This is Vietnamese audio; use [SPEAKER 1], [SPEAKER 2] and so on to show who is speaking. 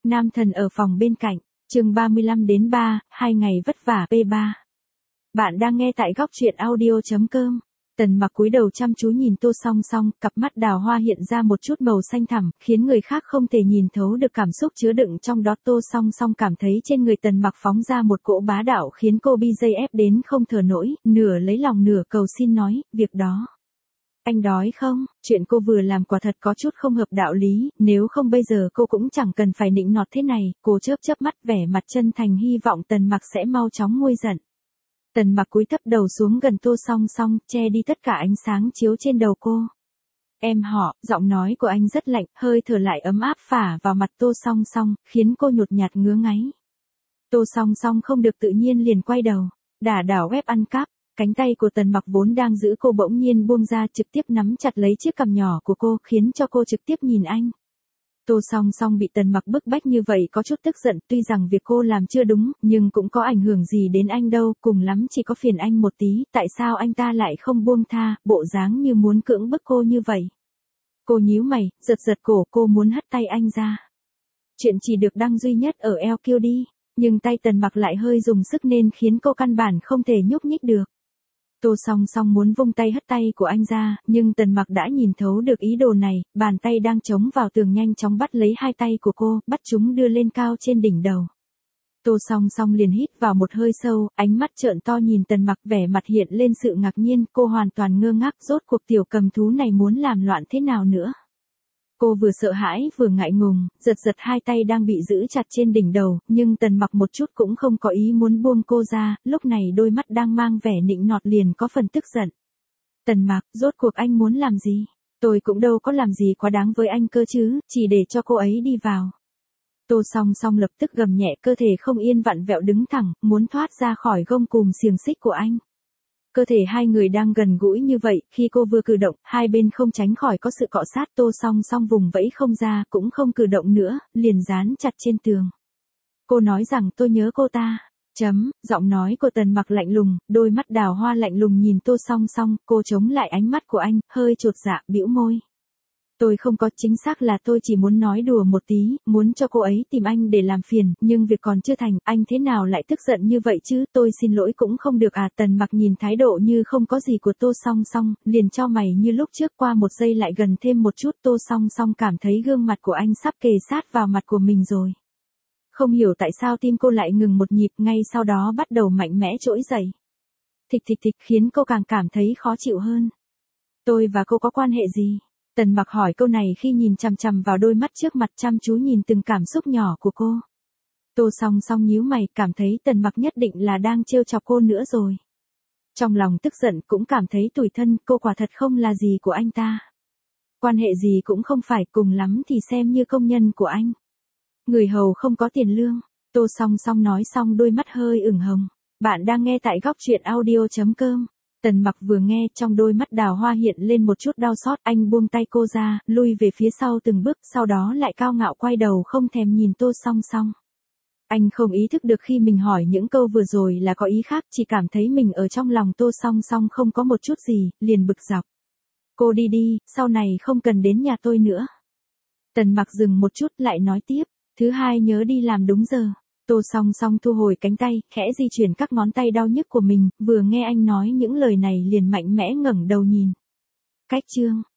[SPEAKER 1] Nam thần ở phòng bên cạnh, chương 35-3, 2 ngày vất vả P3. Bạn đang nghe tại góc truyện audio.com. Tần Mặc cúi đầu chăm chú nhìn Tô Song Song, cặp mắt đào hoa hiện ra một chút màu xanh thẳm, khiến người khác không thể nhìn thấu được cảm xúc chứa đựng trong đó. Tô Song Song cảm thấy trên người Tần Mặc phóng ra một cỗ bá đạo khiến cô bị dây ép đến không thở nổi, nửa lấy lòng nửa cầu xin nói, việc đó. Anh đói không? Chuyện cô vừa làm quả thật có chút không hợp đạo lý, nếu không bây giờ cô cũng chẳng cần phải nịnh nọt thế này. Cô chớp chớp mắt vẻ mặt chân thành hy vọng Tần Mặc sẽ mau chóng nguôi giận. Tần Mặc cúi thấp đầu xuống gần Tô Song Song, che đi tất cả ánh sáng chiếu trên đầu cô. Em họ, giọng nói của anh rất lạnh, hơi thở lại ấm áp phả vào mặt Tô Song Song, khiến cô nhột nhạt ngứa ngáy. Tô Song Song không được tự nhiên liền quay đầu, đảo web ăn cắp. Cánh tay của Tần Mặc vốn đang giữ cô bỗng nhiên buông ra, trực tiếp nắm chặt lấy chiếc cằm nhỏ của cô, khiến cho cô trực tiếp nhìn anh. Tô Song Song bị Tần Mặc bức bách như vậy có chút tức giận, tuy rằng việc cô làm chưa đúng, nhưng cũng có ảnh hưởng gì đến anh đâu, cùng lắm chỉ có phiền anh một tí, tại sao anh ta lại không buông tha, bộ dáng như muốn cưỡng bức cô như vậy. Cô nhíu mày, giật cổ, cô muốn hất tay anh ra. Chuyện chỉ được đăng duy nhất ở LQ đi, nhưng tay Tần Mặc lại hơi dùng sức nên khiến cô căn bản không thể nhúc nhích được. Tô Song Song muốn vung tay hất tay của anh ra, nhưng Tần Mặc đã nhìn thấu được ý đồ này, bàn tay đang chống vào tường nhanh chóng bắt lấy hai tay của cô, bắt chúng đưa lên cao trên đỉnh đầu. Tô Song Song liền hít vào một hơi sâu, ánh mắt trợn to nhìn Tần Mặc, vẻ mặt hiện lên sự ngạc nhiên, cô hoàn toàn ngơ ngác, rốt cuộc tiểu cầm thú này muốn làm loạn thế nào nữa. Cô vừa sợ hãi vừa ngại ngùng, giật hai tay đang bị giữ chặt trên đỉnh đầu, nhưng Tần Mặc một chút cũng không có ý muốn buông cô ra, lúc này đôi mắt đang mang vẻ nịnh nọt liền có phần tức giận. Tần Mặc, rốt cuộc anh muốn làm gì? Tôi cũng đâu có làm gì quá đáng với anh cơ chứ, chỉ để cho cô ấy đi vào. Tô Song Song lập tức gầm nhẹ, cơ thể không yên vặn vẹo đứng thẳng, muốn thoát ra khỏi gông cùm xiềng xích của anh. Cơ thể hai người đang gần gũi như vậy, khi cô vừa cử động, hai bên không tránh khỏi có sự cọ sát. Tô Song Song vùng vẫy không ra, cũng không cử động nữa, liền dán chặt trên tường. Cô nói rằng tôi nhớ cô ta. Giọng nói của Tần Mặc lạnh lùng, đôi mắt đào hoa lạnh lùng nhìn Tô Song Song, cô chống lại ánh mắt của anh, hơi chột dạ, bĩu môi. Tôi không có, chính xác là tôi chỉ muốn nói đùa một tí, muốn cho cô ấy tìm anh để làm phiền, nhưng việc còn chưa thành, anh thế nào lại tức giận như vậy chứ, tôi xin lỗi cũng không được à. Tần Mặc nhìn thái độ như không có gì của Tô Song Song, liền chau mày như lúc trước, qua một giây lại gần thêm một chút. Tô Song Song cảm thấy gương mặt của anh sắp kề sát vào mặt của mình rồi. Không hiểu tại sao tim cô lại ngừng một nhịp, ngay sau đó bắt đầu mạnh mẽ trỗi dậy. Thịch khiến cô càng cảm thấy khó chịu hơn. Tôi và cô có quan hệ gì? Tần Mặc hỏi câu này khi nhìn chằm chằm vào đôi mắt trước mặt, chăm chú nhìn từng cảm xúc nhỏ của cô. Tô Song Song nhíu mày, cảm thấy Tần Mặc nhất định là đang trêu chọc cô nữa rồi. Trong lòng tức giận cũng cảm thấy tủi thân, cô quả thật không là gì của anh ta. Quan hệ gì cũng không phải, cùng lắm thì xem như công nhân của anh. Người hầu không có tiền lương. Tô Song Song nói xong đôi mắt hơi ửng hồng. Bạn đang nghe tại góc truyện audio.com. Tần Mặc vừa nghe, trong đôi mắt đào hoa hiện lên một chút đau xót, anh buông tay cô ra, lui về phía sau từng bước, sau đó lại cao ngạo quay đầu không thèm nhìn Tô Song Song. Anh không ý thức được khi mình hỏi những câu vừa rồi là có ý khác, chỉ cảm thấy mình ở trong lòng Tô Song Song không có một chút gì, liền bực dọc. Cô đi, sau này không cần đến nhà tôi nữa. Tần Mặc dừng một chút lại nói tiếp, thứ hai nhớ đi làm đúng giờ. Tô Song Song thu hồi cánh tay, khẽ di chuyển các ngón tay đau nhức của mình, vừa nghe anh nói những lời này liền mạnh mẽ ngẩng đầu nhìn. Cách chương